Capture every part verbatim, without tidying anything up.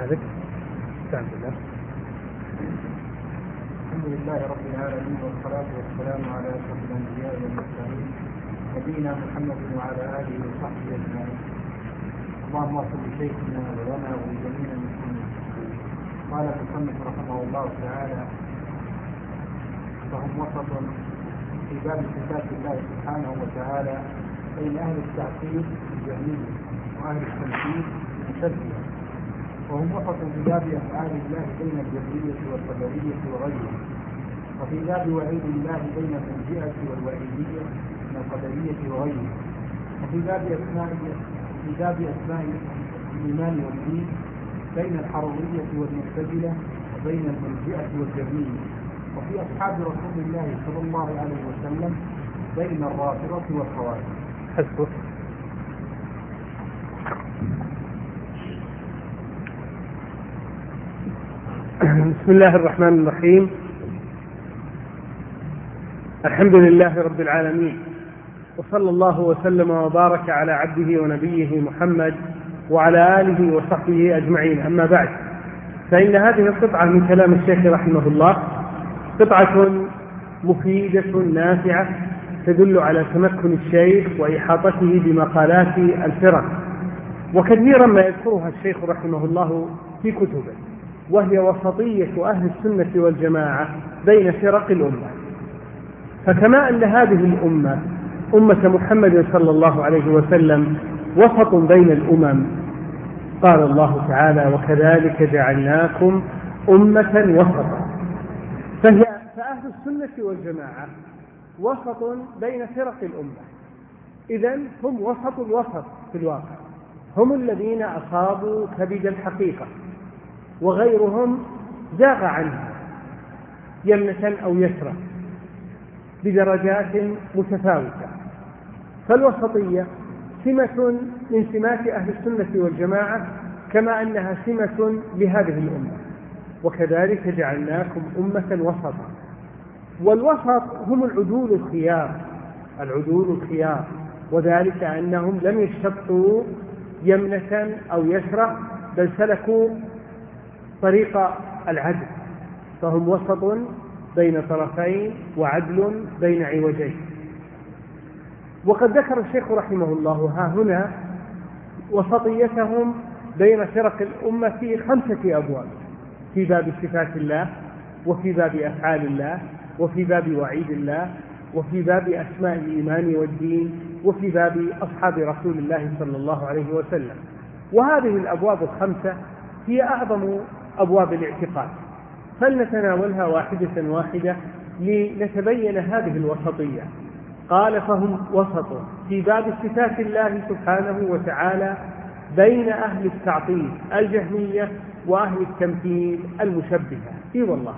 مالك. الحمد لله. الحمد لله رب العالمين، والصلاة والسلام على أشرف الأنبياء والمرسلين نبينا محمد وعلى آله وصحبه أجمعين. اللهم اغفر لشيخنا ولنا ولجميع المسلمين. قال المصنف رحمه الله تعالى: فهم وسط في باب صفات الله سبحانه وتعالى بين أهل التعطيل الجهمية وأهل التمثيل المشبهة، وهم وسط في باب أفعال الله بين الجبرية والقدرية وغيرهم، وفي باب وعيد الله بين المرجئة والوعيدية من القدرية وغيرهم، وفي باب أسماء في باب أسماء الإيمان والدين بين الحرورية والمعتزلة وبين المرجئة والجبرية، وفي أصحاب رسول الله صلى الله عليه وسلم بين الرافضة والخوارج. حسبك. بسم الله الرحمن الرحيم. الحمد لله رب العالمين، وصلى الله وسلم وبارك على عبده ونبيه محمد وعلى آله وصحبه أجمعين. أما بعد، فإن هذه القطعة من كلام الشيخ رحمه الله قطعة مفيدة نافعة تدل على تمكن الشيخ وإحاطته بمقالات الفرق، وكثيرا ما يذكرها الشيخ رحمه الله في كتبه، وهي وسطية أهل السنة والجماعة بين فرق الأمة. فكما أن هذه الأمة أمة محمد صلى الله عليه وسلم وسط بين الأمم، قال الله تعالى: وكذلك جعلناكم أمة وسطا. فهي فأهل السنة والجماعة وسط بين فرق الأمة، إذن هم وسط الوسط في الواقع، هم الذين أصابوا كبد الحقيقة، وغيرهم زاغ عنها يمنة أو يسرى بدرجات متفاوتة. فالوسطية سمة من سمات أهل السنة والجماعة، كما أنها سمة لهذه الأمة. وكذلك جعلناكم أمة وسطا. والوسط هم العدول الخيار، العدول الخيار، وذلك أنهم لم يشتطوا يمنة أو يسرى، بل سلكوا طريق العدل، فهم وسط بين طرفين وعدل بين عوجين. وقد ذكر الشيخ رحمه الله ها هنا وسطيتهم بين فرق الأمة في خمسة أبواب: في باب صفات الله، وفي باب أفعال الله، وفي باب وعيد الله، وفي باب أسماء الإيمان والدين، وفي باب أصحاب رسول الله صلى الله عليه وسلم. وهذه الأبواب الخمسة هي أعظم أبواب الاعتقاد، فلنتناولها واحدة واحدة لنتبين هذه الوسطية. قال: فهم وسط في باب صفات الله سبحانه وتعالى بين أهل التعطيل الجهمية وأهل التمثيل المشبهة. إي والله،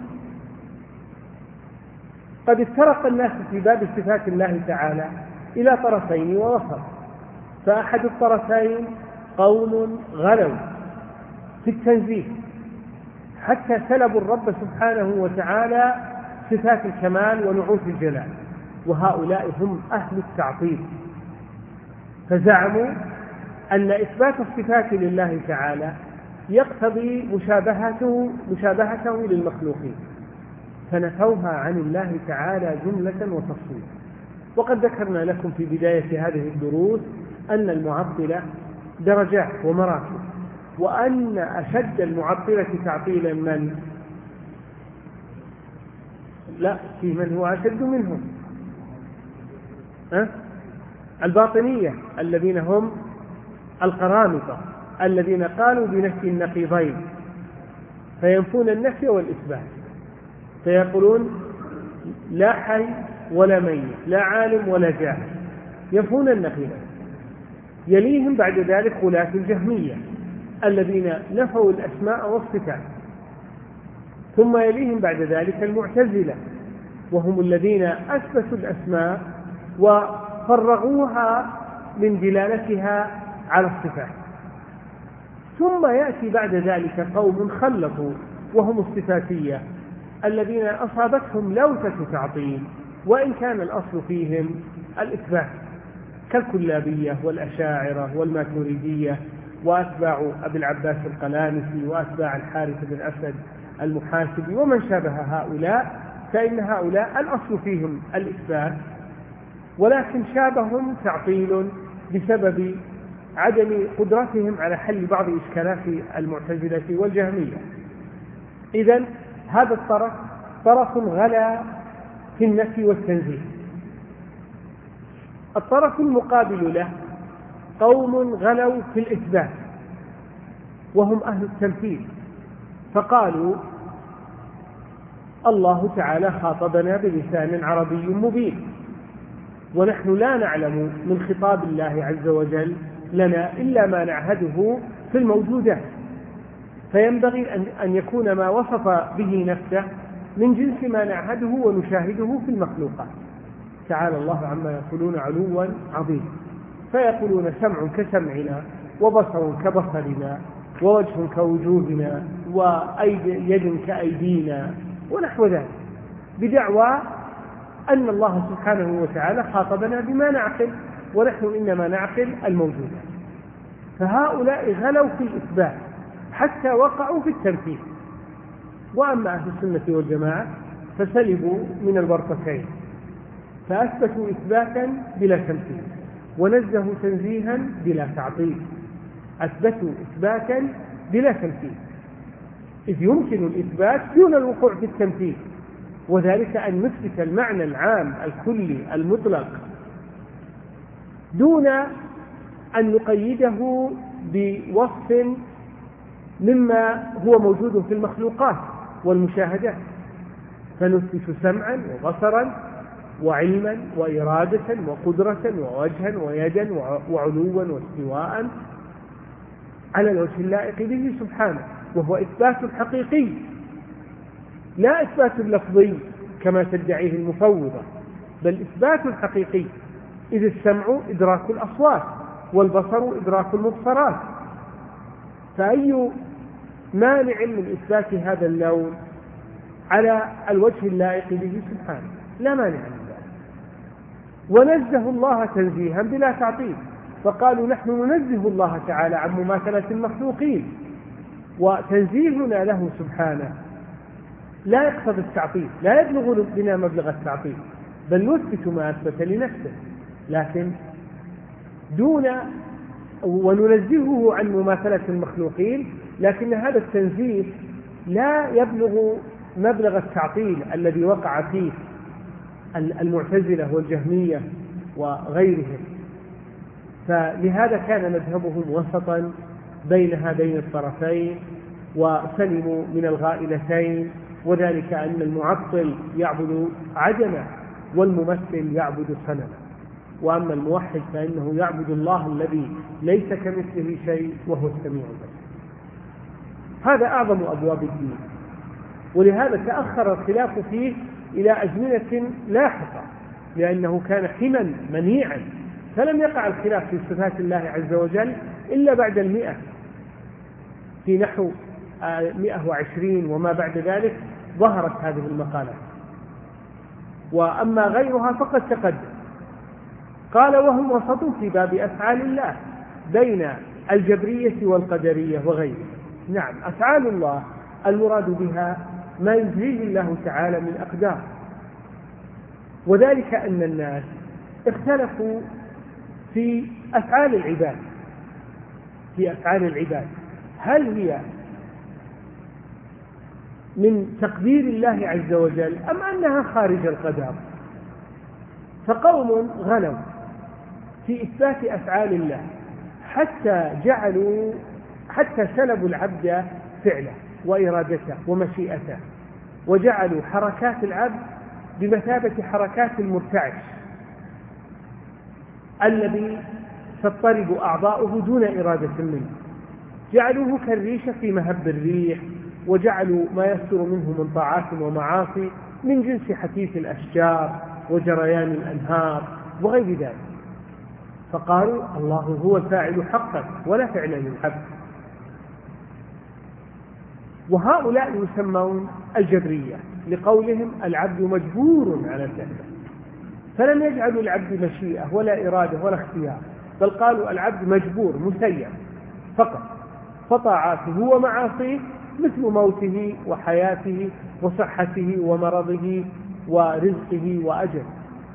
قد افترق الناس في باب صفات الله تعالى إلى طرفين ووسط، فأحد الطرفين قوم غلوا في التنزيه حتى سلبوا الرب سبحانه وتعالى صفات الكمال ونعوت الجلال، وهؤلاء هم أهل التعطيل، فزعموا أن إثبات الصفات لله تعالى يقتضي مشابهته, مشابهته للمخلوقين، فنفوها عن الله تعالى جملة وتفصيلا. وقد ذكرنا لكم في بداية هذه الدروس أن المعطلة درجات ومراتب، وأن أشد المعطلة تعطيلا من لا في من هو أشد منهم أه؟ الباطنية الذين هم القرامطة، الذين قالوا بنفي النقيضين، فينفون النفي والإثبات، فيقولون لا حي ولا ميت، لا عالم ولا جاهل، ينفون النقيضين. يليهم بعد ذلك غلاة الجهمية الذين نفوا الأسماء والصفات، ثم يليهم بعد ذلك المعتزلة، وهم الذين أثبتوا الأسماء وفرغوها من دلالتها على الصفات. ثم يأتي بعد ذلك قوم خلطوا، وهم الصفاتية الذين أصابتهم لوثة تعطيل، وإن كان الأصل فيهم الإثبات، كالكلابية والأشاعرة والماتريدية وأتباع أبي العباس القلانسي وأتباع الحارث بن أسد المحاسبي ومن شابه هؤلاء، فإن هؤلاء الأصل فيهم الإثبات، ولكن شابهم تعطيل بسبب عدم قدرتهم على حل بعض إشكالات المعتزلة والجهمية. إذن هذا الطرف طرف غلا في النفي والتنزيه. الطرف المقابل له قوم غلوا في الإثبات وهم أهل التمثيل، فقالوا الله تعالى خاطبنا بلسان عربي مبين، ونحن لا نعلم من خطاب الله عز وجل لنا إلا ما نعهده في الموجودات، فينبغي أن يكون ما وصف به نفسه من جنس ما نعهده ونشاهده في المخلوقات. تعالى الله عما يقولون علوا عظيما، فيقولون سمع كسمعنا وبصر كبصرنا ووجه كوجوهنا ويد كأيدينا ونحو ذلك، بدعوى أن الله سبحانه وتعالى خاطبنا بما نعقل، ونحن إنما نعقل الموجودات. فهؤلاء غلوا في الإثبات حتى وقعوا في التمثيل. وأما أهل السنة والجماعة فسلبوا من الورطتين، فأثبتوا إثباتا بلا تمثيل ونزهوا تنزيها بلا تعطيل. أثبتوا إثباتا بلا تمثيل، إذ يمكن الإثبات دون الوقوع في التمثيل، وذلك أن نثبت المعنى العام الكلي المطلق دون أن نقيده بوصف مما هو موجود في المخلوقات والمشاهدات، فنثبت سمعا وبصرا وعلما وإرادة وقدرة ووجها ويدا وعلوا واستواء على الوجه اللائق به سبحانه، وهو إثبات حقيقي لا إثبات لفظي كما تدعيه المفوضة، بل إثبات حقيقي، إذ السمع إدراك الأصوات والبصر إدراك المبصرات، فأي مانع من إثبات هذا اللون على الوجه اللائق به سبحانه؟ لا مانع من ذلك. ونزه الله تنزيها بلا تعطيل، فقالوا نحن ننزه الله تعالى عن مماثلة المخلوقين، وتنزيهنا له سبحانه لا يقتضي التعطيل، لا يبلغ بنا مبلغ التعطيل، بل نثبت ما أثبت لنفسه، لكن دون وننزهه عن مماثلة المخلوقين، لكن هذا التنزيه لا يبلغ مبلغ التعطيل الذي وقع فيه المعتزلة والجهمية وغيرهم. فلهذا كان مذهبهم وسطا بين هذين الطرفين، وسلموا من الغائلتين، وذلك أن المعطل يعبد عدما والممثل يعبد صنما، وأما الموحد فإنه يعبد الله الذي ليس كمثله شيء وهو السميع البصير. هذا أعظم أبواب الدين، ولهذا تأخر الخلاف فيه إلى أزمنة لاحقة، لأنه كان حما منيعا، فلم يقع الخلاف في صفات الله عز وجل إلا بعد المئة، في نحو مئة وعشرين وما بعد ذلك ظهرت هذه المقالات، وأما غيرها فقد تقدم. قال وهم وسط في باب أفعال الله بين الجبرية والقدرية وغيرها. نعم، أفعال الله المراد بها ما يجريه الله تعالى من أقدار، وذلك أن الناس اختلفوا في أفعال العباد في أفعال العباد هل هي من تقدير الله عز وجل أم أنها خارج القدر؟ فقوم غلوا في إثبات أفعال الله حتى جعلوا حتى سلبوا العبد فعله وإرادته ومشيئته، وجعلوا حركات العبد بمثابة حركات المرتعش الذي تضطرب أعضاؤه دون إرادة منه، جعلوه كالريشة في مهب الريح، وجعلوا ما يصدر منه من طاعات ومعاصي من جنس حثيث الأشجار وجريان الأنهار وغير ذلك، فقالوا الله هو الفاعل حقا ولا فعل للعبد. وهؤلاء يسمون الجبرية لقولهم العبد مجبور على فعله، فلم يجعلوا العبد مشيئة ولا إرادة ولا اختيار، بل قالوا العبد مجبور مسير، فقط، فطاعاته ومعاصيه مثل موته وحياته وصحته ومرضه ورزقه وأجله.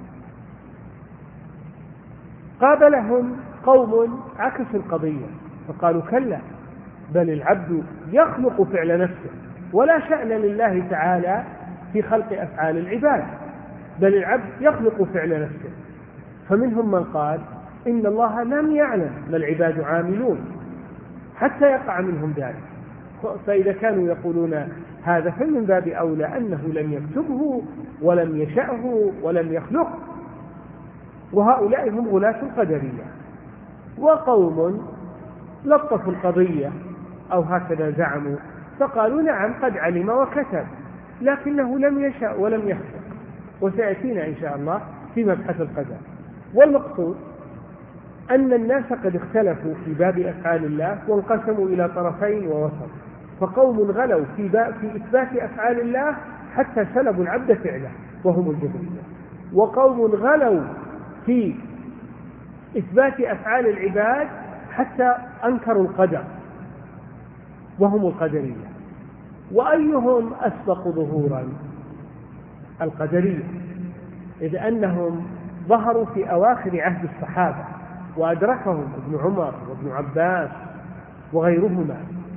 قابلهم قوم عكسوا القضية فقالوا كلا، بل العبد يخلق فعل نفسه، ولا شأن لله تعالى في خلق أفعال العباد، بل العبد يخلق فعل نفسه. فمنهم من قال إن الله لم يعلم ما العباد عاملون حتى يقع منهم ذلك، فإذا كانوا يقولون هذا فمن باب أولى أنه لم يكتبه ولم يشأه ولم يخلقه. وهؤلاء هم غلاة القدرية. وقوم لطفوا القضية أو هكذا زعموا فقالوا نعم قد علم وكتب لكنه لم يشأ ولم يخلق، وسيأتينا إن شاء الله في مبحث القدر. والمقصود أن الناس قد اختلفوا في باب أفعال الله وانقسموا إلى طرفين ووسط، فقوم غلوا في, في إثبات أفعال الله حتى سلبوا العبد فعله وهم الجبرية، وقوم غلوا في إثبات أفعال العباد حتى أنكروا القدر وهم القدرية. وأيهم أسبق ظهورا؟ القدرية، إذ أنهم ظهروا في أواخر عهد الصحابة وأدركهم ابن عمر وابن عباس وغيرهما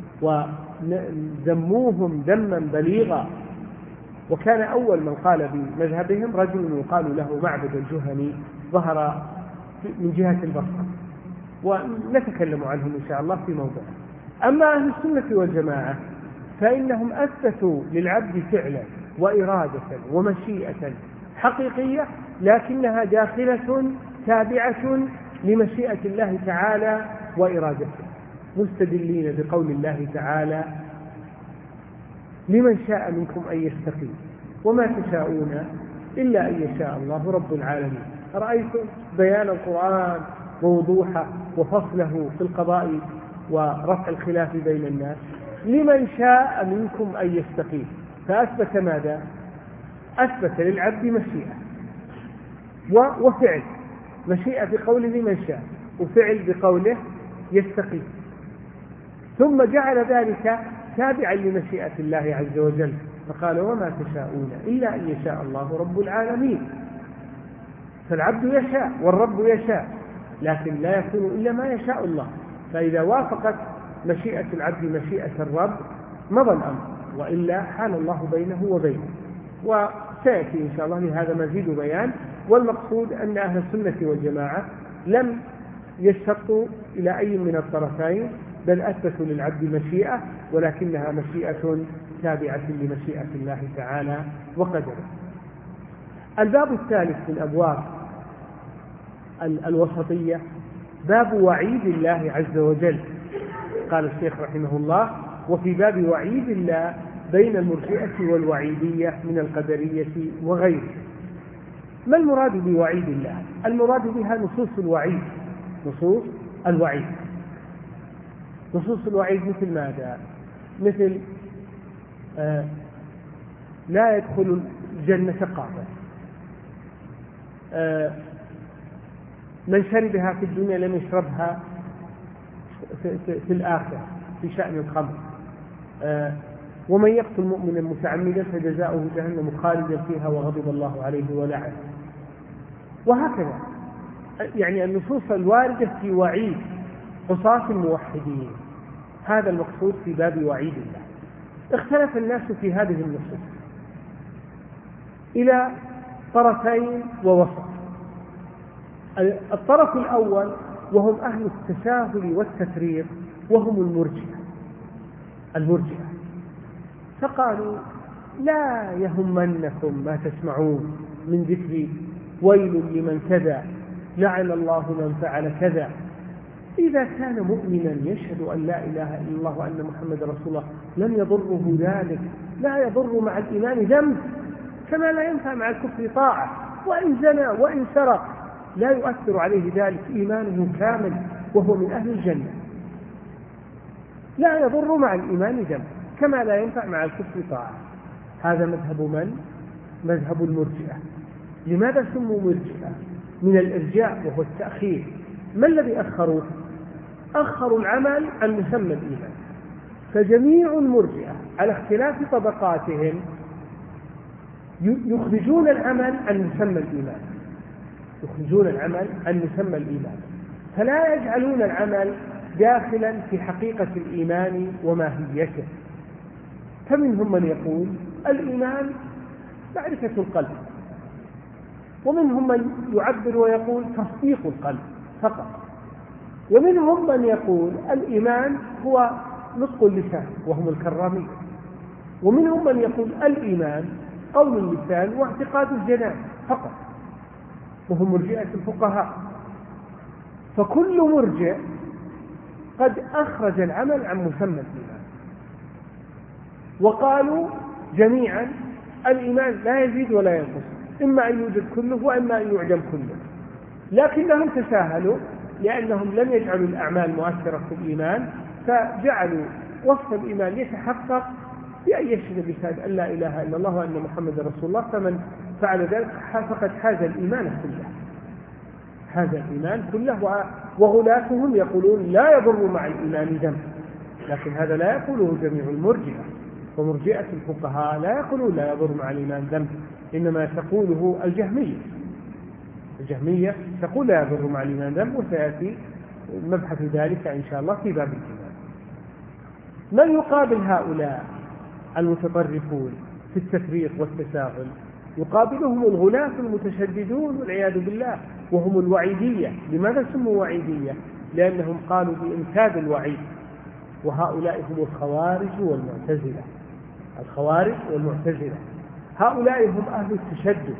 وذموهم ذما بليغا. وكان أول من قال بمذهبهم رجل يقال له معبد الجهني، ظهر من جهة البصرة، ونتكلم عنهم إن شاء الله في موضوع. أما أهل السنة والجماعة فإنهم أثبتوا للعبد فعلا وإرادة ومشيئة حقيقية، لكنها داخلة تابعة لمشيئة الله تعالى وإرادته، مستدلين بقول الله تعالى لمن شاء منكم أن يستقيم وما تشاءون إلا أن يشاء الله رب العالمين. رأيتم بيان القرآن ووضوحه وفصله في القضاء ورفع الخلاف بين الناس. لمن شاء منكم أن يستقيم، فأثبت ماذا؟ أثبت للعبد مشيئة وفعل، مشيئة بقوله لمن شاء وفعل بقوله يستقيم، ثم جعل ذلك تابعا لمشيئة الله عز وجل فقال وما تشاءون إلا أن يشاء الله رب العالمين. فالعبد يشاء والرب يشاء، لكن لا يكون إلا ما يشاء الله. فإذا وافقت مشيئة العبد مشيئة الرب مضى الأمر، وإلا حال الله بينه وبينه. وسيأتي إن شاء الله لهذا مزيد بيان. والمقصود أن أهل السنة والجماعة لم يشتقوا إلى أي من الطرفين، بل أثبتوا للعبد مشيئة، ولكنها مشيئة تابعة لمشيئة الله تعالى وقدره. الباب الثالث من أبواب الوسطية باب وعيد الله عز وجل. قال الشيخ رحمه الله وفي باب وعيد الله بين المرجئة والوعيدية من القدرية وغيره. ما المراد بوعيد الله؟ المراد بها نصوص الوعيد. نصوص الوعيد نصوص الوعيد مثل ماذا؟ مثل آه لا يدخل الجنة قاطع، آه من شربها في الدنيا لم يشربها في, في, في الآخرة في شأن الخمر، آه ومن يقتل مؤمنا متعمدا فجزاؤه جهنم خالدا فيها وغضب الله عليه ولعنه. وهكذا يعني النصوص الواردة في وعيد قصاص الموحدين، هذا المقصود في باب وعيد الله. اختلف الناس في هذه النصوص إلى طرفين ووسط. الطرف الأول وهم أهل التساهل والتفريط وهم المرجئة المرجئة فقالوا لا يهمنكم ما تسمعون من ذكر ويل لمن كذا لعن الله من فعل كذا. إذا كان مؤمنا يشهد أن لا إله إلا الله وأن محمد رسول الله لم يضره ذلك، لا يضر مع الإيمان ذنب كما لا ينفع مع الكفر طاعة، وإن زنى وإن سرق لا يؤثر عليه ذلك، إيمانه كامل وهو من أهل الجنة. لا يضر مع الإيمان ذنب كما لا ينفع مع الكفر طاعة. هذا مذهب من؟ مذهب المرجئة. لماذا سموا مرجئة؟ من الإرجاء وهو التأخير. ما الذي أخروه؟ أخروا العمل عن مسمى الإيمان. فجميع المرجئة على اختلاف طبقاتهم يخرجون العمل عن مسمى الإيمان، يخرجون العمل عن مسمى الإيمان، فلا يجعلون العمل داخلا في حقيقة الإيمان وماهيته. فمنهم من يقول الإيمان معرفة القلب، ومنهم من يعبر ويقول تصديق القلب فقط، ومنهم من يقول الإيمان هو نطق اللسان وهم الكرامية، ومنهم من يقول الإيمان قول اللسان واعتقاد الجنان فقط وهم مرجئة الفقهاء. فكل مرجئ قد أخرج العمل عن مسمى الإيمان، وقالوا جميعا الإيمان لا يزيد ولا ينقص، إما أن يوجد كله وإما أن يعدم كله، لكنهم تساهلوا لأنهم لم يجعلوا الأعمال مؤثرة في الإيمان، فجعلوا وصف الإيمان يتحقق بأن يشهد بشهادة أن لا إله إلا الله وأن محمد رسول الله، فمن فعل ذلك فقد حاز الإيمان كله، هذا الإيمان كله. وغلاتهم يقولون لا يضر مع الإيمان ذنب، لكن هذا لا يقوله جميع المرجئة، ومرجئة الفقهاء لا يقولون لا يضر مع الإيمان ذنب، إنما تقوله الجهمية. الجهمية تقول لا يضر مع الإيمان ذنب، وسيأتي مبحث ذلك إن شاء الله في باب الإيمان. من يقابل هؤلاء المتطرفون في التفريط والتساهل؟ يقابلهم الغلاة المتشددون والعياذ بالله، وهم الوعيدية. لماذا سموا وعيدية؟ لأنهم قالوا بإنكاد الوعيد، وهؤلاء هم الخوارج والمعتزلة. الخوارج والمعتزلة هؤلاء هم أهل التشدد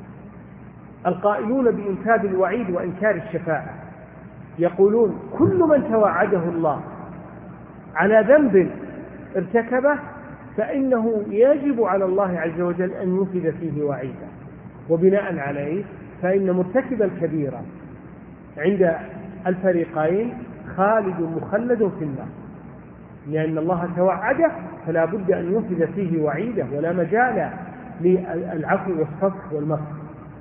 القائلون بإنكاد الوعيد وإنكار الشفاعة. يقولون كل من توعده الله على ذنب ارتكبه فإنه يجب على الله عز وجل أن ينفذ فيه وعيدا، وبناء عليه فإن مرتكب الكبيرة عند الفريقين خالد مخلد في النار، لأن الله توعده فلا بد أن ينفذ فيه وعيده، ولا مجال للعفو والصفح والمغفرة.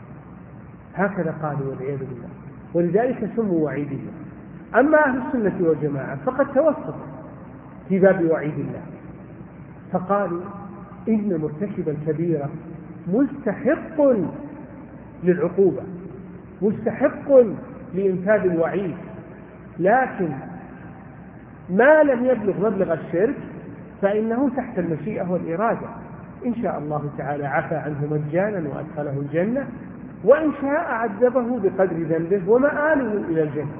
هكذا قالوا والعياذ بالله، ولذلك سموا وعيدية. أما أهل السنة والجماعة فقد توسطوا في باب وعيد الله، فقالوا إن مرتكب الكبيرة مستحق للعقوبة، مستحق لإنفاذ الوعيد، لكن ما لم يبلغ مبلغ الشرك فإنه تحت المشيئة والإرادة. إن شاء الله تعالى عفى عنه مجانا وأدخله الجنة، وإن شاء عذبه بقدر ذنبه ومآله إلى الجنة،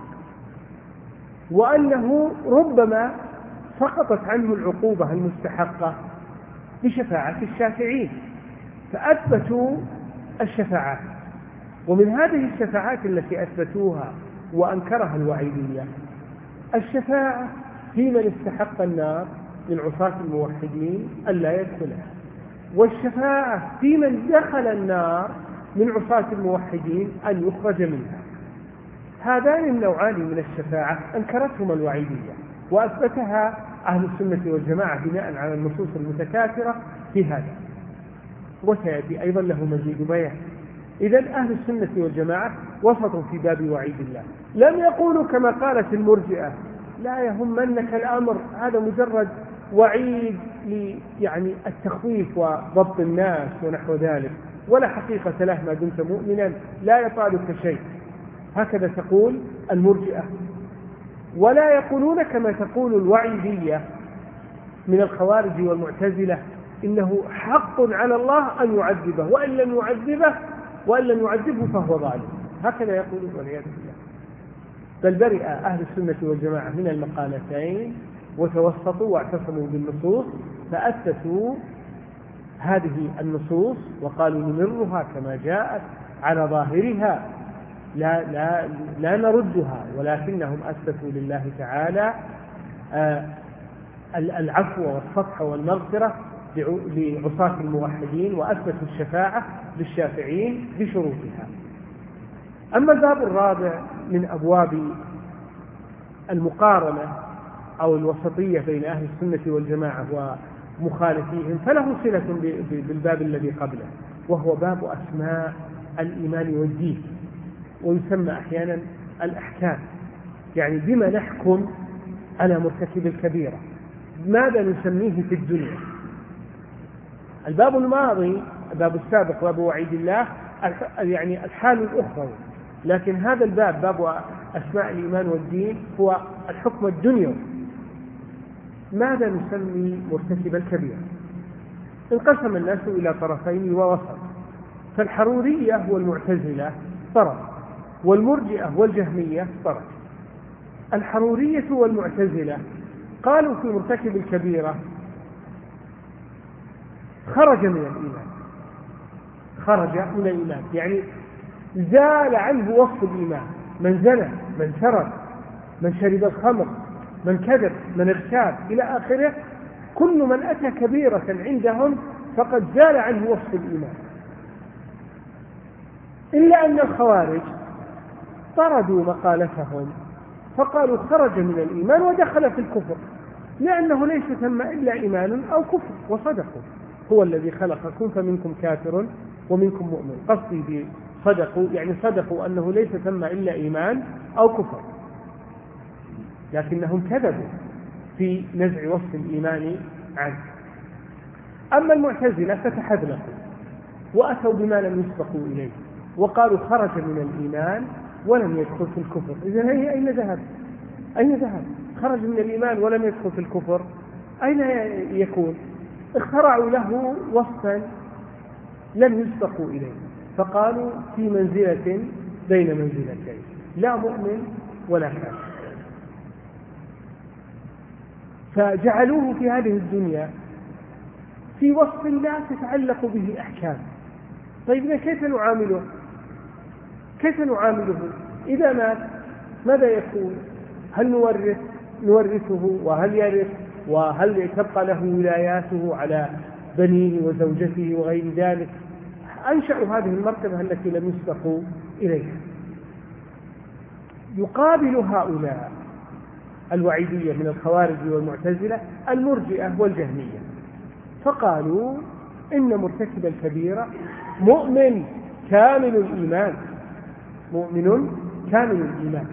وأنه ربما سقطت عنه العقوبة المستحقة بشفاعة الشافعين، فأثبتوا الشفاعات. ومن هذه الشفاعات التي أثبتوها وأنكرها الوعيدية الشفاعة في من استحق النار من عصاة الموحدين ألا يدخلها، والشفاعة في من دخل النار من عصاة الموحدين أن يخرج منها. هذان النوعان من الشفاعة أنكرتهما الوعيدية، وأثبتها أهل السنة والجماعة بناء على النصوص المتكاثرة في هذا، وسيأتي أيضا له مزيد بيان. إذن أهل السنة والجماعة وسطوا في باب وعيد الله، لم يقولوا كما قالت المرجئة لا يهمنك الأمر، هذا مجرد وعيد يعني التخويف وضبط الناس ونحو ذلك، ولا حقيقة له ما دمت مؤمنا، لا يطالك شيء. هكذا تقول المرجئة. ولا يقولون كما تقول الوعيدية من الخوارج والمعتزلة إنه حق على الله أن يعذبه، وإن لم يعذبه وإن لم يعذبه فهو ظالم. هكذا يقولون والعياذ بالله. بل برئ أهل السنة والجماعة من المقالتين وتوسطوا واعتصموا بالنصوص، فأثبتوا هذه النصوص وقالوا نمرها كما جاءت على ظاهرها، لا, لا, لا نردها، ولكنهم أثبتوا لله تعالى العفو والصفح والمغفرة لعصاة الموحدين، وأثبتوا الشفاعة للشافعين بشروطها. أما الباب الرابع من أبواب المقارنة أو الوسطية بين أهل السنة والجماعة ومخالفيهم فله صلة بالباب الذي قبله، وهو باب أسماء الإيمان والدين، ويسمى أحيانا الأحكام. يعني بما نحكم على مرتكب الكبيرة؟ ماذا نسميه في الدنيا؟ الباب الماضي، الباب السابق باب وعيد الله، يعني الحال الأخرى، لكن هذا الباب باب أسماء الإيمان والدين هو الحكم الدنيوي. ماذا نسمي مرتكب الكبيرة؟ انقسم الناس إلى طرفين ووسط، فالحرورية والمعتزلة طرف، والمرجئة والجهمية طرف. الحرورية والمعتزلة قالوا في مرتكب الكبيرة خرج من الإيمان، خرج من الإيمان يعني زال عنه وصف الإيمان، من زنى، من سرق، من شرب الخمر، من كذب، من ارتاب إلى آخره، كل من أتى كبيرة عندهم فقد زال عنه وصف الإيمان. إلا أن الخوارج طردوا مقالتهم فقالوا خرج من الإيمان ودخل في الكفر، لأنه ليس ثم إلا إيمان أو كفر، وصدقوا. هو الذي خلقكم فمنكم كافر ومنكم مؤمن. قصدي بصدقوا يعني صدقوا أنه ليس ثم إلا إيمان أو كفر، لكنهم كذبوا في نزع وصف الإيمان عنه. أما المعتزلة فتحذلقوا وأتوا بما لم يسبقوا إليه وقالوا خرج من الإيمان ولم يدخل في الكفر. إذن هي أين ذهب؟ أين ذهب؟ خرج من الإيمان ولم يدخل في الكفر، أين يكون؟ اخترعوا له وصفا لم يسبقوا إليه، فقالوا في منزلة بين منزلتين، لا مؤمن ولا كافر، فجعلوه في هذه الدنيا في وصف لا تتعلق به أحكام. طيب كيف نعامله؟ كيف نعامله إذا مات؟ ماذا يكون؟ هل نورث نورثه وهل يرث وهل تبقى له ولاياته على بنيه وزوجته وغير ذلك؟ أنشأوا هذه المرتبة التي لم يسبقوا إليها. يقابل هؤلاء الوعيدية من الخوارج والمعتزلة المرجئة والجهمية، فقالوا إن مرتكب الكبيرة مؤمن كامل الإيمان، مؤمن كامل الإيمان،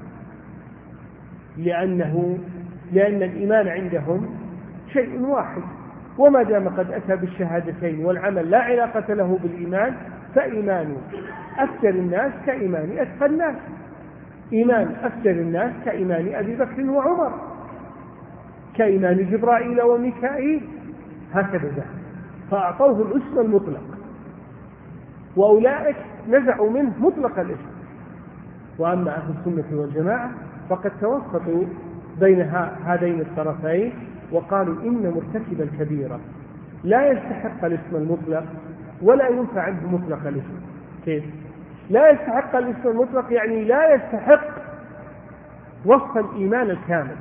لأنه لأن الإيمان عندهم شيء واحد، وما دام قد أتى بالشهادتين والعمل لا علاقة له بالإيمان فإيمان أكثر الناس كإيمان أتقى الناس، إيمان أكثر الناس كإيمان أبي بكر وعمر، كإيمان جبرائيل وميكائيل، هكذا، فأعطوه الاسم المطلق، وأولئك نزعوا منه مطلق الاسم. وأما أهل السنة والجماعة فقد توسطوا بين هذين الطرفين وقالوا إن مرتكب الكبيرة لا يستحق الاسم المطلق ولا ينفع عنه مطلق الاسم. كيف؟ لا يستحق الاسم المطلق يعني لا يستحق وصف الإيمان الكامل،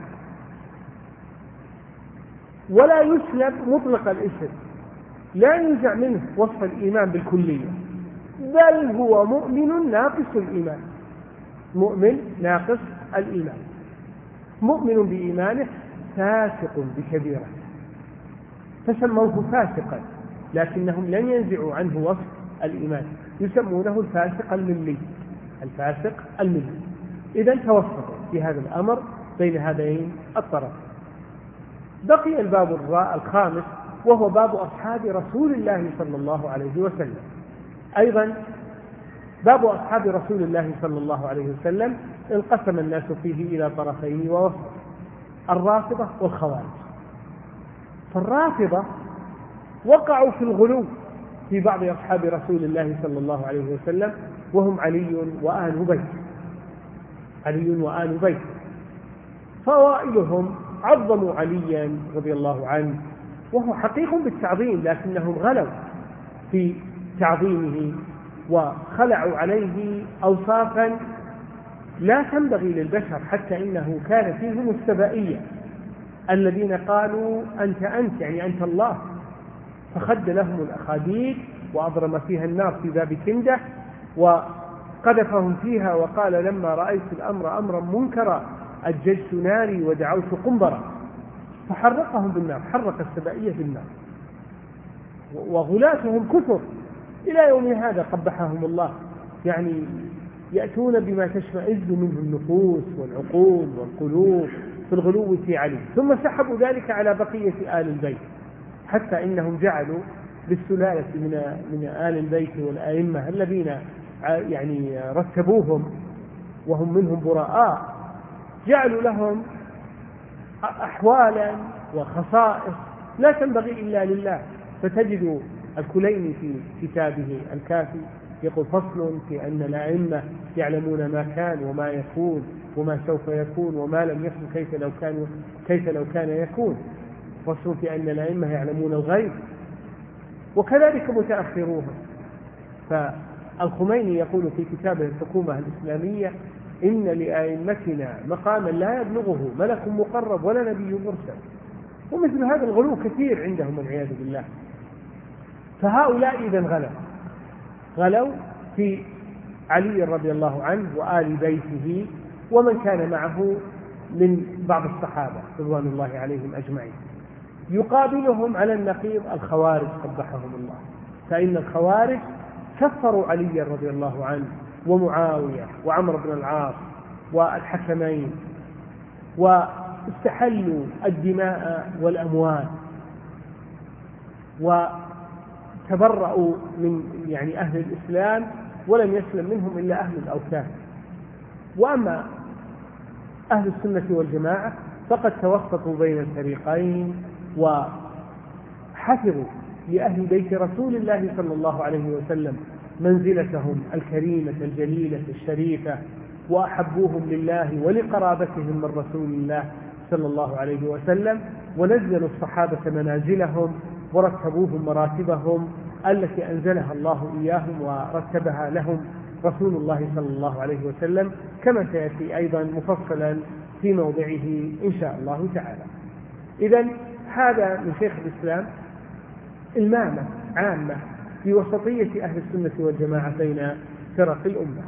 ولا يسلب مطلق الاسم، لا ينزع منه وصف الإيمان بالكلية، بل هو مؤمن ناقص الإيمان، مؤمن ناقص الإيمان، مؤمن بإيمانه فاسق بكبيرة، فسموه فاسقا، لكنهم لن ينزعوا عنه وصف الإيمان، يسمونه الفاسق الملي، الفاسق الملي. إذن توسطوا في هذا الأمر بين هذين الطرفين. بقي الباب الخامس وهو باب أصحاب رسول الله صلى الله عليه وسلم. أيضا باب أصحاب رسول الله صلى الله عليه وسلم انقسم الناس فيه إلى طرفين ووسط، الرافضة والخوارج. فالرافضة وقعوا في الغلو في بعض أصحاب رسول الله صلى الله عليه وسلم، وهم علي وآل بيت، علي وآل بيت. فأوائلهم عظموا عليا رضي الله عنه، وهو حقيق بالتعظيم، لكنهم غلوا في تعظيمه وخلعوا عليه أوصافا لا تنبغي للبشر، حتى إنه كان فيهم السبائية الذين قالوا أنت أنت يعني أنت الله، فخد لهم الأخاديد وأضرم فيها النار في باب كندة وقذفهم فيها، وقال لما رأيت الأمر أمرا منكرا أججت ناري ودعوت قنبرا، فحرقهم بالنار، حرق السبائية بالنار. وغلاتهم كثر إلى يوم هذا قبحهم الله، يعني يأتون بما تشمئز منه النفوس والعقول والقلوب في الغلو في علي، ثم سحبوا ذلك على بقية آل البيت، حتى إنهم جعلوا بالسلالة من من آل البيت والأئمة الذين يعني رتبوهم وهم منهم براء، جعلوا لهم أحوالا وخصائص لا تنبغي إلا لله. فتجد الكليني في كتابه الكافي يقول: فصل في أن الأئمة يعلمون ما كان وما يكون وما سوف يكون وما لم يكن كيف لو كان كيف لو كان يكون. فصل في أن الأئمة يعلمون الغيب، وكذلك متأخروها. فالخميني يقول في كتابه الحكومة الإسلامية: إن لأئمتنا مقاما لا يبلغه ملك مقرب ولا نبي مرسل. ومثل هذا الغلو كثير عندهم والعياذ بالله. فهؤلاء إذن غلوا غلوا في علي رضي الله عنه وآل بيته ومن كان معه من بعض الصحابة رضوان الله عليهم أجمعين. يقابلهم على النقيض الخوارج قبحهم الله، فإن الخوارج كفروا علي رضي الله عنه ومعاوية وعمر بن العاص والحكمين، واستحلوا الدماء والأموال، وتبرأوا من يعني أهل الإسلام، ولم يسلم منهم إلا أهل الأوثان. وأما أهل السنة والجماعة فقد توسطوا بين الفريقين، وحفظوا لأهل بيت رسول الله صلى الله عليه وسلم منزلتهم الكريمة الجليلة الشريفة، وأحبوهم لله ولقرابتهم من رسول الله صلى الله عليه وسلم، ونزلوا الصحابة منازلهم ورتبوهم مراتبهم التي أنزلها الله إياهم ورتبها لهم رسول الله صلى الله عليه وسلم، كما سيأتي أيضا مفصلا في موضعه إن شاء الله تعالى. إذن هذا من شيخ الإسلام المامة عامة في وسطية أهل السنة والجماعة بين فرق الأمة.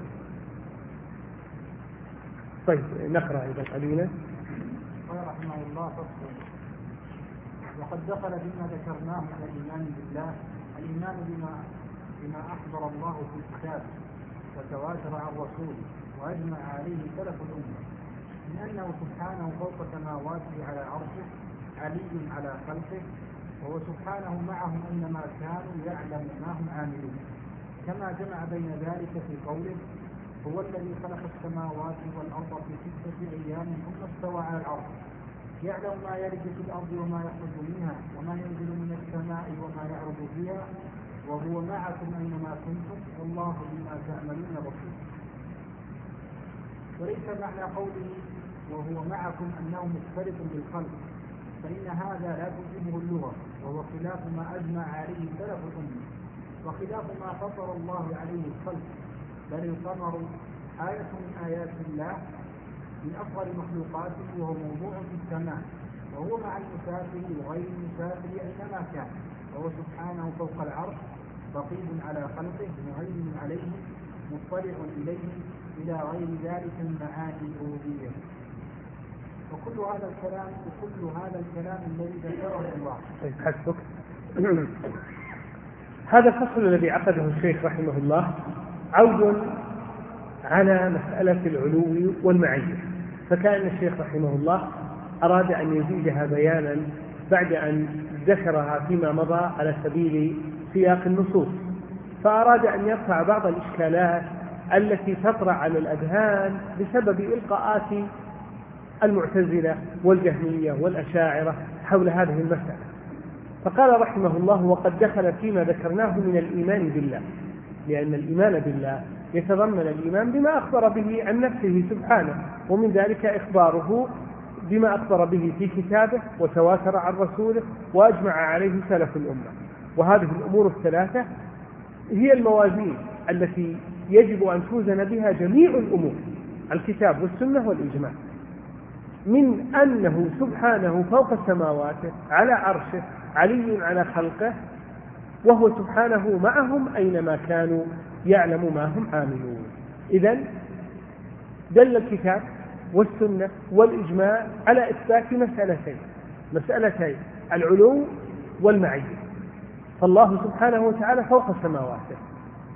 طيب نقرأ أيضا قليلا. قال رحمه الله: فصل. وقد دخل بما ذكرناه من الإيمان بالله الإيمان بما بما أخبر الله في كتابه وتواتر عن رسوله وأجمع عليه سلف الأمة من أنه سبحانه فوق سماواته على عرشه علي على خلقه، وهو سبحانه معهم أينما كانوا يعلم ما هم عاملون، كما جمع بين ذلك في قوله: هو الذي خلق السماوات والأرض في ستة أيام ثم استوى على العرش يعلم ما يلج في الأرض وما يخرج منها وما ينزل من السماء وما يعرض فيها وهو معكم أينما كنتم والله بما تعملون بصير. وليس معنى قوله وهو معكم أنه مختلف بالخلق، فإن هذا لا تجيبه اللغة، وهو خلاف ما أجمع عليه سلف الأمة وخلاف ما فطر الله عليه الخلق، بل القمر آية من آيات الله من أفضل مخلوقاته، وهو موضوع في السماء، وهو مع المسافر وغير المسافر أينما كان، وهو سبحانه فوق العرش رقيب على خلقه مهيمن عليهم مطلع إليهم إلى غير ذلك من معاني الربوبية. وكل هذا الكلام وكل هذا الكلام الذي ذكره الله. حسبك. هذا الفصل الذي عقده الشيخ رحمه الله عود على مسألة العلو والمعية، فكان الشيخ رحمه الله أراد أن يزيدها بيانا بعد أن ذكرها فيما مضى على سبيل سياق النصوص، فأراد أن يرفع بعض الإشكالات التي تطرأ على الأذهان بسبب إلقاءات المعتزلة والجهمية والأشاعرة حول هذه المسألة. فقال رحمه الله: وقد دخل فيما ذكرناه من الإيمان بالله، لأن الإيمان بالله يتضمن الإيمان بما أخبر به عن نفسه سبحانه، ومن ذلك إخباره بما أخبر به في كتابه وتواتر عن رسوله وأجمع عليه سلف الأمة. وهذه الأمور الثلاثة هي الموازين التي يجب أن توزن بها جميع الأمور، الكتاب والسنة والإجماع، من أنه سبحانه فوق سماواته على عرشه علي على خلقه، وهو سبحانه معهم أينما كانوا يعلم ما هم عاملون. إذن دل الكتاب والسنة والإجماع على إثبات مسألتين مسألتين العلو والمعية. فالله سبحانه وتعالى فوق سماواته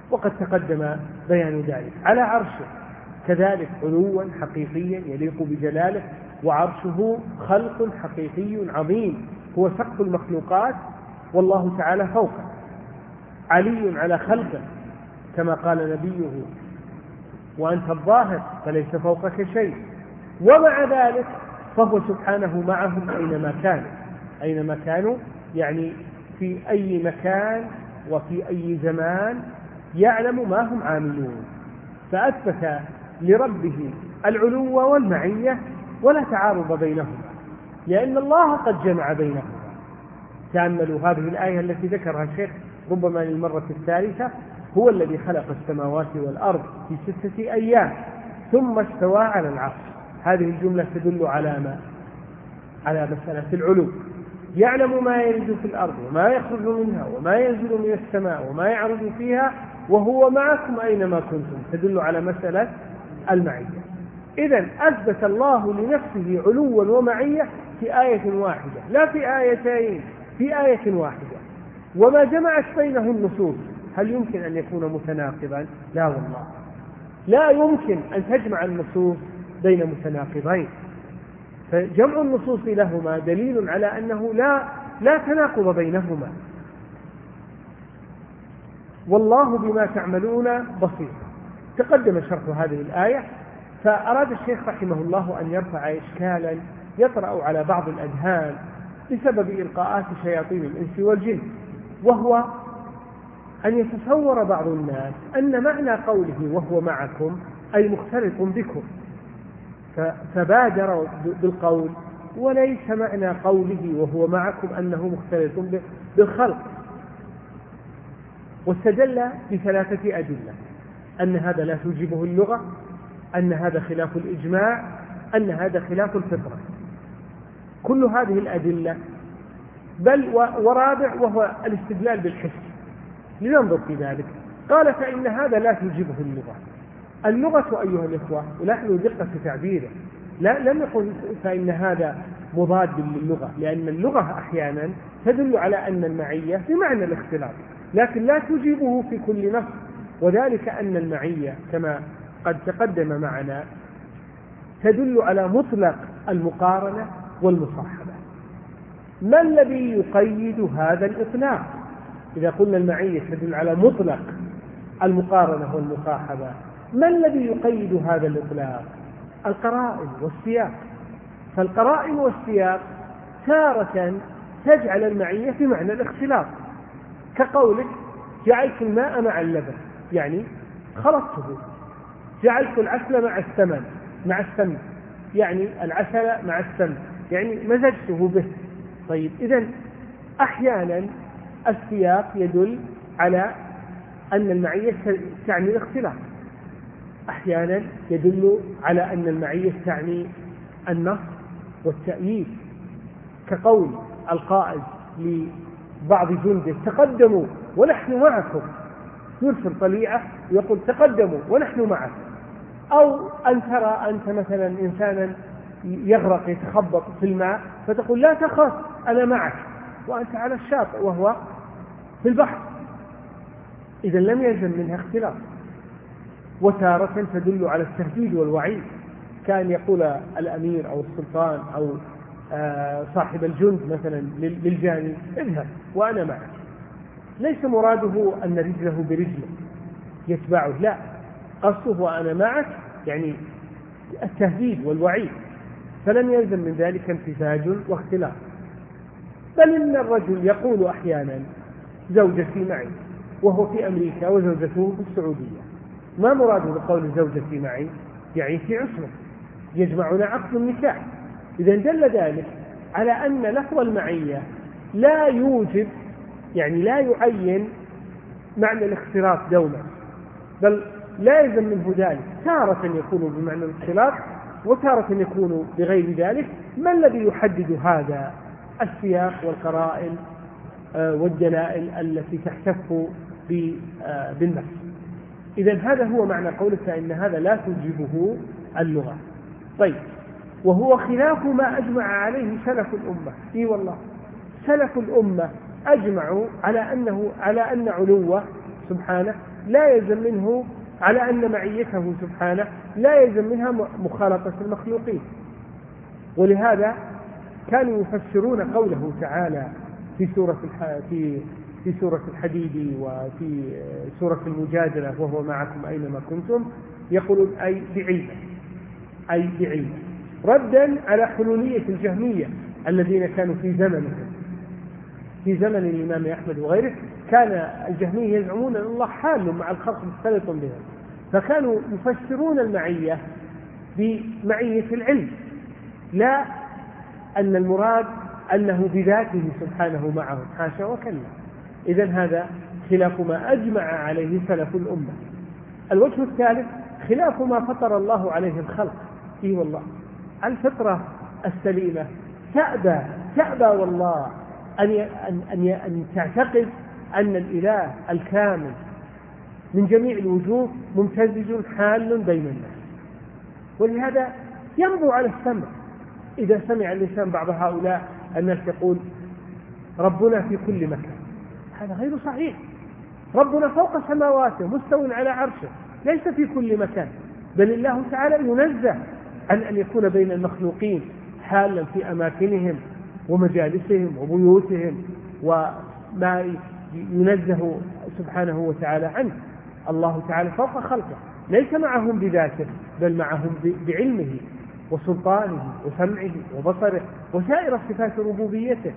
وقد تقدم بيان ذلك. على عرشه كذلك علوا حقيقيا يليق بجلاله، وعرشه خلق حقيقي عظيم هو سقف المخلوقات، والله تعالى فوقه علي على خلقه كما قال نبيه: وأنت الظاهر فليس فوقك شيء. ومع ذلك فهو سبحانه معهم أينما كانوا، أينما كانوا يعني في أي مكان وفي أي زمان يعلم ما هم عاملون، فأثبت لربه العلو والمعية ولا تعارض بينهما، لأن الله قد جمع بينهما. تأملوا هذه الآية التي ذكرها الشيخ ربما للمرة الثالثة: هو الذي خلق السماوات والأرض في ستة أيام ثم استوى على العرش. هذه الجملة تدل على ما؟ على مسألة العلو. يعلم ما يلج في الأرض وما يخرج منها وما ينزل من السماء وما يعرج فيها وهو معكم أينما كنتم، تدل على مسألة المعية. إذن أثبت الله لنفسه علوا ومعية في آية واحدة، لا في آيتين، في آية واحدة. وما جمعت بينه النصوص هل يمكن أن يكون متناقضا؟ لا والله، لا يمكن أن تجمع النصوص بين متناقضين. فجمع النصوص لهما دليل على أنه لا لا تناقض بينهما. والله بما تعملون بصير. تقدم شرح هذه الآية، فأراد الشيخ رحمه الله أن يرفع إشكالا يطرأ على بعض الأذهان بسبب إلقاءات شياطين الإنس والجن، وهو أن يتصور بعض الناس أن معنى قوله وهو معكم أي مختلط بكم، فبادر بالقول وليس معنى قوله وهو معكم أنه مختلط بالخلق. واستدل بثلاثة أدلة: أن هذا لا توجبه اللغة، أن هذا خلاف الإجماع، أن هذا خلاف الفطرة. كل هذه الأدلة، بل ورابع وهو الاستدلال بالحس. لننظر في ذلك. قال: فإن هذا لا توجبه اللغة. اللغة أيها الإخوة، ولاحظوا دقة تعبيره، لا لم يقل فإن هذا مضاد للغة، لأن اللغة أحيانا تدل على أن المعية بمعنى الاختلاط، لكن لا توجبه في كل نص. وذلك أن المعية كما قد تقدم معنا تدل على مطلق المقارنة والمصاحبة. ما الذي يقيد هذا الإطلاق؟ إذا قلنا المعية تدل على مطلق المقارنة والمصاحبة، ما الذي يقيد هذا الإطلاق؟ القرائن والسياق. فالقرائن والسياق تارة تجعل المعية في معنى الاختلاط، كقولك: جعلت الماء مع اللبن، يعني خلطته. جعلت العسل مع السمن مع السمن، يعني العسل مع السمن، يعني مزجته به. طيب، إذن أحيانا السياق يدل على أن المعية تعني الاختلاط، أحيانا يدل على أن المعية تعني النص والتأييد، كقول القائد لبعض جنده: تقدموا ونحن معكم. يرسل طليعة ويقول: تقدموا ونحن معكم. أو أن ترى أنت مثلا إنسانا يغرق يتخبط في الماء فتقول: لا تخف أنا معك، وأنت على الشاطئ وهو في البحر. إذا لم يلزم منها اختلاط. وتارة تدل على التهديد والوعيد، كان يقول الأمير أو السلطان أو صاحب الجند مثلا للجاني: اذهب وأنا معك. ليس مراده أن رجله برجله يتبعه، لا، قصده وأنا معك يعني التهديد والوعيد، فلم يلزم من ذلك امتزاج واختلاف. بل إن الرجل يقول أحيانا: زوجتي معي، وهو في أمريكا وزوجته في السعودية. ما مراده بقول زوجتي معي؟ يعني في عصمة يجمعنا عقد النكاح. إذا دل ذلك على أن لفظ المعية لا يوجب، يعني لا يعين معنى الاختلاط دوما، بل لا يلزم منه ذلك. تارة يكون بمعنى الاختلاط وتارة يكون بغير ذلك. ما الذي يحدد هذا؟ السياق والقرائن والدلائل التي تحتف بالنص. إذا هذا هو معنى قوله: فإن هذا لا توجبه اللغة. طيب، وهو خلاف ما أجمع عليه سلف الأمة. إي والله، سلف الأمة أجمعوا على أنه على أن علوه سبحانه لا يلزم منه على أن معيته سبحانه لا يلزم منها مخالطة المخلوقين. ولهذا كانوا يفسرون قوله تعالى في سورة في في سورة الحديد وفي سورة المجادلة وهو معكم أينما كنتم، يقولون أي بعلمه، أي بعلمه، ردا على حلولية الجهمية الذين كانوا في زمنهم، في زمن الإمام أحمد وغيره. كان الجهمية يزعمون أن الله حال مع الخلق مختلط بهم، فكانوا يفسرون المعية بمعية العلم، لا أن المراد أنه بذاته سبحانه معهم، حاشا وكلا. إذن هذا خلاف ما أجمع عليه سلف الأمة. الوجه الثالث خلاف ما فطر الله عليه الخلق. إيه والله الفطرة السليمة تأبى تأبى والله أن أن أن تعتقد أن الإله الكامل من جميع الوجوه ممتزج حال بين الناس. ولهذا ينبو على السمع إذا سمع الإنسان بعض هؤلاء الناس يقول ربنا في كل مكان، هذا غير صحيح. ربنا فوق سماواته مستوٍ على عرشه، ليس في كل مكان، بل الله تعالى ينزه عن أن يكون بين المخلوقين حالا في أماكنهم ومجالسهم وبيوتهم وما ينزه سبحانه وتعالى عنه. الله تعالى فوق خلقه، ليس معهم بذاته بل معهم بعلمه وسلطانه وسمعه وبصره وسائر صفات ربوبيته.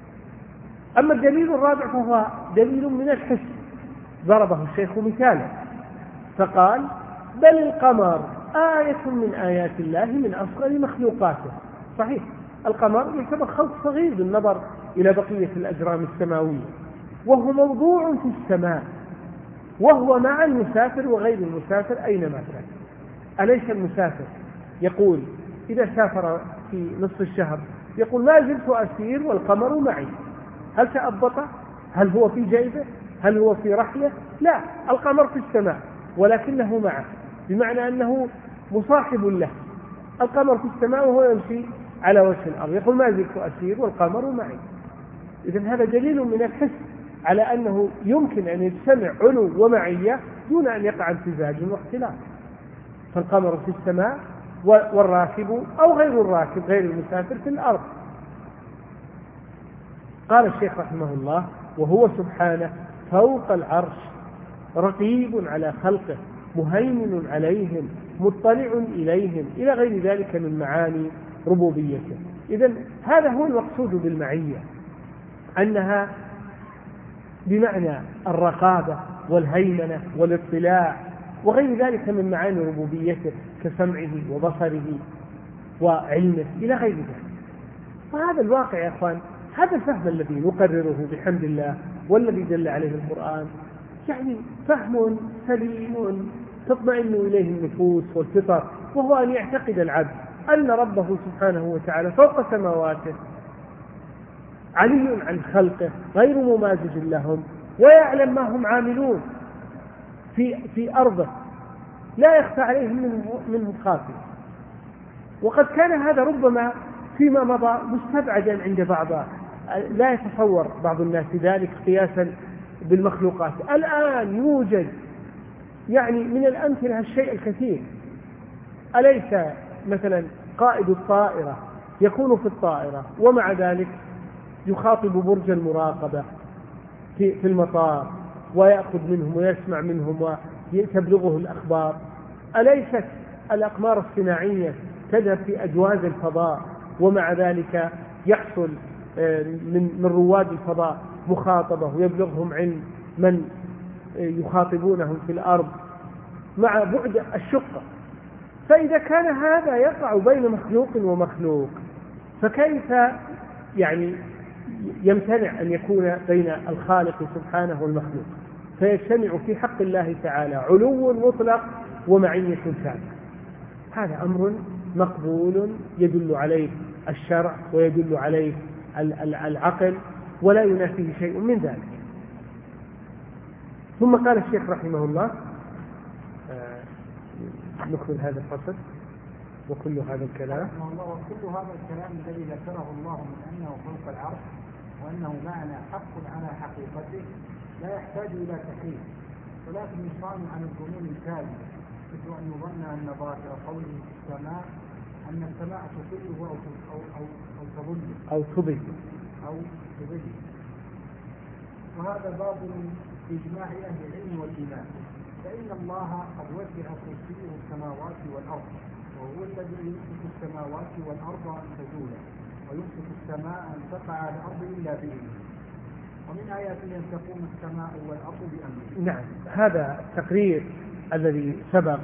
أما الدليل الرابع فهو دليل من الحس، ضربه الشيخ مثالا فقال بل القمر آية من آيات الله من أصغر مخلوقاته. صحيح، القمر يعتبر خلق صغير بالنظر إلى بقية الأجرام السماوية، وهو موضوع في السماء، وهو مع المسافر وغير المسافر أينما كان. أليس المسافر يقول إذا سافر في نصف الشهر يقول ما زلت أسير والقمر معي؟ هل تأبط؟ هل هو في جيبه؟ هل هو في رحله؟ لا، القمر في السماء ولكنه معه، بمعنى أنه مصاحب له. القمر في السماء وهو يمشي على وجه الأرض يقول ما زلت أسير والقمر معي. إذن هذا دليل من الحس على أنه يمكن أن يجتمع علو ومعية دون أن يقع امتزاج واختلاف. فالقمر في السماء والراكب أو غير الراكب غير المسافر في الأرض. قال الشيخ رحمه الله وهو سبحانه فوق العرش رقيب على خلقه مهيمن عليهم مطلع إليهم إلى غير ذلك من معاني ربوبيته. إذن هذا هو المقصود بالمعية، أنها بمعنى الرقابة والهيمنة والاطلاع وغير ذلك من معاني ربوبيته كسمعه وبصره وعلمه إلى غير ذلك. وهذا الواقع يا أخوان، هذا الفهم الذي نقرره بحمد الله والذي دل عليه القرآن، يعني فهم سليم تطمئن إليه النفوس والفطر، وهو أن يعتقد العبد أن ربه سبحانه وتعالى فوق سماواته علي عن خلقه غير ممازج لهم، ويعلم ما هم عاملون في في أرضه، لا يخفى عليهم منه, منه خافية. وقد كان هذا ربما فيما مضى مستبعدا عند بعض، لا يتصور بعض الناس ذلك قياسا بالمخلوقات. الآن يوجد يعني من الأمثلة الشيء الكثير. أليس مثلا قائد الطائرة يكون في الطائرة ومع ذلك يخاطب برج المراقبة في المطار ويأخذ منهم ويسمع منهم وتبلغه الأخبار؟ أليست الأقمار الصناعية تذهب في أجواز الفضاء ومع ذلك يحصل من من رواد الفضاء مخاطبة ويبلغهم علم من يخاطبونهم في الأرض مع بعد الشقة؟ فإذا كان هذا يقع بين مخلوق ومخلوق فكيف يعني يمتنع أن يكون بين الخالق سبحانه والمخلوق؟ فيجتمع في حق الله تعالى علو مطلق ومعية كاملة. هذا أمر مقبول يدل عليه الشرع ويدل عليه العقل ولا ينافيه شيء من ذلك. ثم قال الشيخ رحمه الله نكمل هذا الفصل وكل هذا الكلام وكل هذا الكلام الذي ذكره الله من أنه فوق العرش وأنه معنى حق على حقيقته لا يحتاج إلى تحريف ولكن يصان عن الظنون الكاذبة، مثل أن يظن أن ظاهر قوله في السماء أن السماء تطله أو أو أو أو تظل أو تضل أو تضل. وهذا باب في إجماع أهل العلم والإيمان، فإن الله قد وسع كرسيه السماوات والأرض، وهو الذي يمسك السماوات والأرض أن تزولا، ويمسك السماء أن تقع على الأرض إلا بإذنه، ومن آياته أن تقوم السماء والأرض بأمره. نعم، هذا التقرير الذي سبق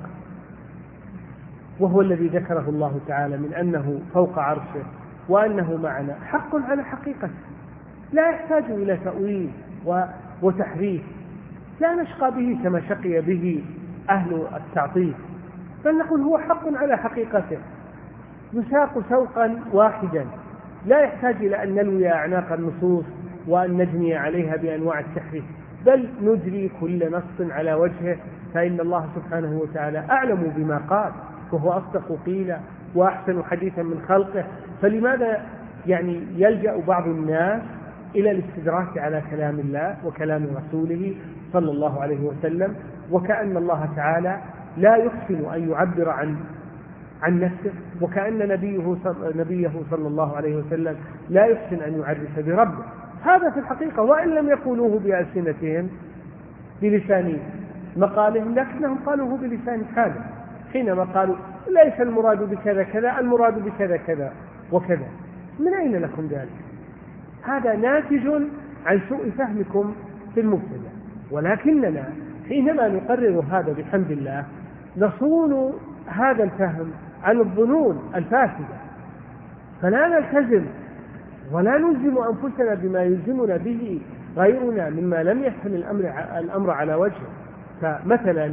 وهو الذي ذكره الله تعالى من أنه فوق عرشه وأنه معنا حق على حقيقته، لا يحتاج إلى تأويل وتحريف، لا نشقى به كما شقي به أهل التعطيل، بل نقول هو حق على حقيقته يساق سوقا واحدا، لا يحتاج إلى أن نلوي أعناق النصوص وأن نجني عليها بأنواع التحريف، بل نجري كل نص على وجهه، فإن الله سبحانه وتعالى أعلم بما قال، وهو أصدق قيلا وأحسن حديثا من خلقه. فلماذا يعني يلجأ بعض الناس إلى الاستدراك على كلام الله وكلام رسوله صلى الله عليه وسلم، وكأن الله تعالى لا يحسن أن يعبر عن عن نفسه، وكأن نبيه نبيه صلى الله عليه وسلم لا يحسن أن يعرف بربه. هذا في الحقيقة وإن لم يقولوه بألسنتهم بلسان مقالهم، لكنهم قالوه بلسان حالهم حينما قالوا ليس المراد بكذا كذا، المراد بكذا كذا وكذا. من أين لكم ذلك؟ هذا ناتج عن سوء فهمكم في المبتدأ، ولكننا حينما نقرر هذا بحمد الله نصون هذا الفهم عن الظنون الفاسدة، فلا نلتزم ولا نلزم أنفسنا بما يلزمنا به غيرنا مما لم يفهم الأمر, الأمر على وجهه. فمثلا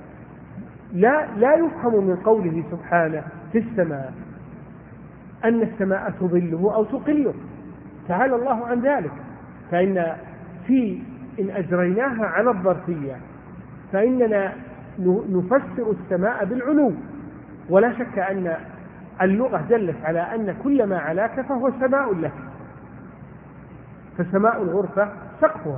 لا, لا يفهم من قوله سبحانه في السماء أن السماء تظله أو تقله، تعالى الله عن ذلك. فإن في إن أجريناها على الظرفية فإننا نفسر السماء بالعلو، ولا شك أن اللغة دلت على أن كل ما علاك فهو سماء لك، فسماء الغرفة سقفها.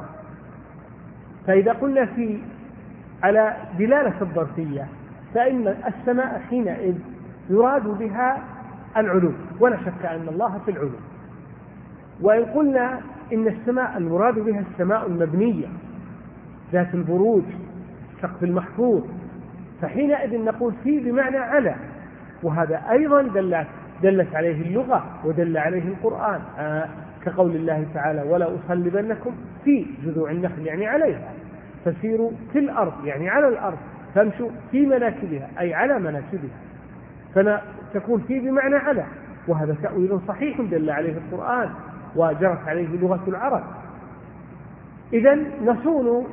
فإذا قلنا في على دلالة الظرفية فإن السماء حينئذ يراد بها العلو، ولا شك أن الله في العلو. وإن قلنا إن السماء المراد بها السماء المبنية ذات البروج السقف المحفوظ، فحينئذ نقول فيه بمعنى على، وهذا أيضا دلت, دلت عليه اللغة ودل عليه القرآن، آه كقول الله تعالى ولا أصلبنكم في جذوع النخل يعني عليها، فسيروا في الأرض يعني على الأرض، فامشوا في مناكبها أي على مناكبها، فتكون فيه بمعنى على، وهذا تأويل صحيح دل عليه القرآن وجرت عليه لغة العرب. إذن نصون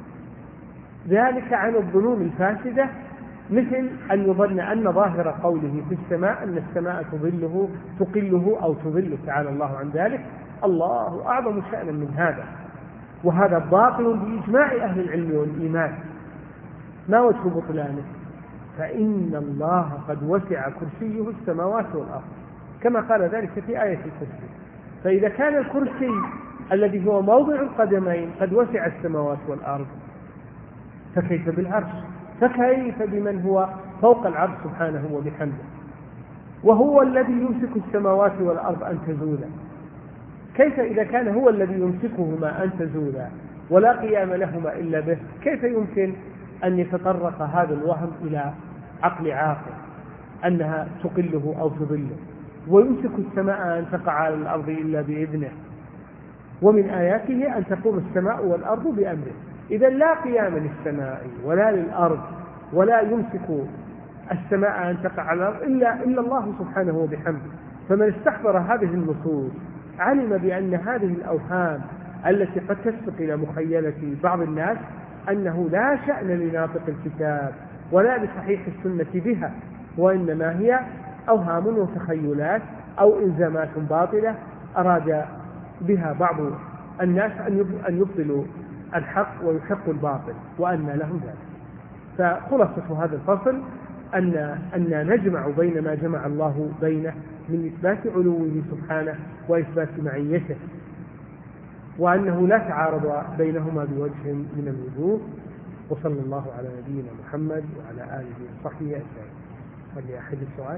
ذلك عن الظنون الفاسدة، مثل أن يظن أن ظاهر قوله في السماء أن السماء تظله تقله أو تظل، تعالى الله عن ذلك، الله أعظم شأنا من هذا، وهذا باطل بإجماع أهل العلم والإيمان. ما وجه بطلانه؟ فإن الله قد وسع كرسيه السماوات والأرض كما قال ذلك في آية الكرسي. فإذا كان الكرسي الذي هو موضع القدمين قد وسع السماوات والأرض فكيف بالعرش؟ فكيف بمن هو فوق العرش سبحانه وبحمده، وهو الذي يمسك السماوات والأرض أن تزولا. كيف إذا كان هو الذي يمسكهما أن تزولا ولا قيام لهما إلا به، كيف يمكن أن يتطرق هذا الوهم إلى عقل عاقل أنها تقله أو تظله؟ ويمسك السماء أن تقع على الأرض إلا بإذنه، ومن آياته أن تقوم السماء والأرض بأمره. إذا لا قيام للسماء ولا للأرض ولا يمسك السماء أن تقع على الأرض إلا, إلا الله سبحانه وبحمده. فمن استحضر هذه النصوص علم بأن هذه الأوهام التي قد تسبق إلى مخيلة بعض الناس أنه لا شأن لناطق الكتاب ولا لصحيح السنة بها، وإنما هي أوهام وتخيلات أو إلزامات باطلة أراد بها بعض الناس أن يبطلوا الحق ويحقوا الباطل، وأن لهم ذلك. فخلاصة هذا الفصل أن أن نجمع بين ما جمع الله بينه من إثبات علوه سبحانه وإثبات معيته، وأنه لا تعارض بينهما بوجه من الوجوه، وصلى الله على نبينا محمد وعلى آله وصحبه أجمعين. ولأحد السؤال؟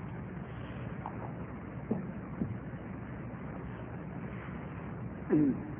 Mm-hmm.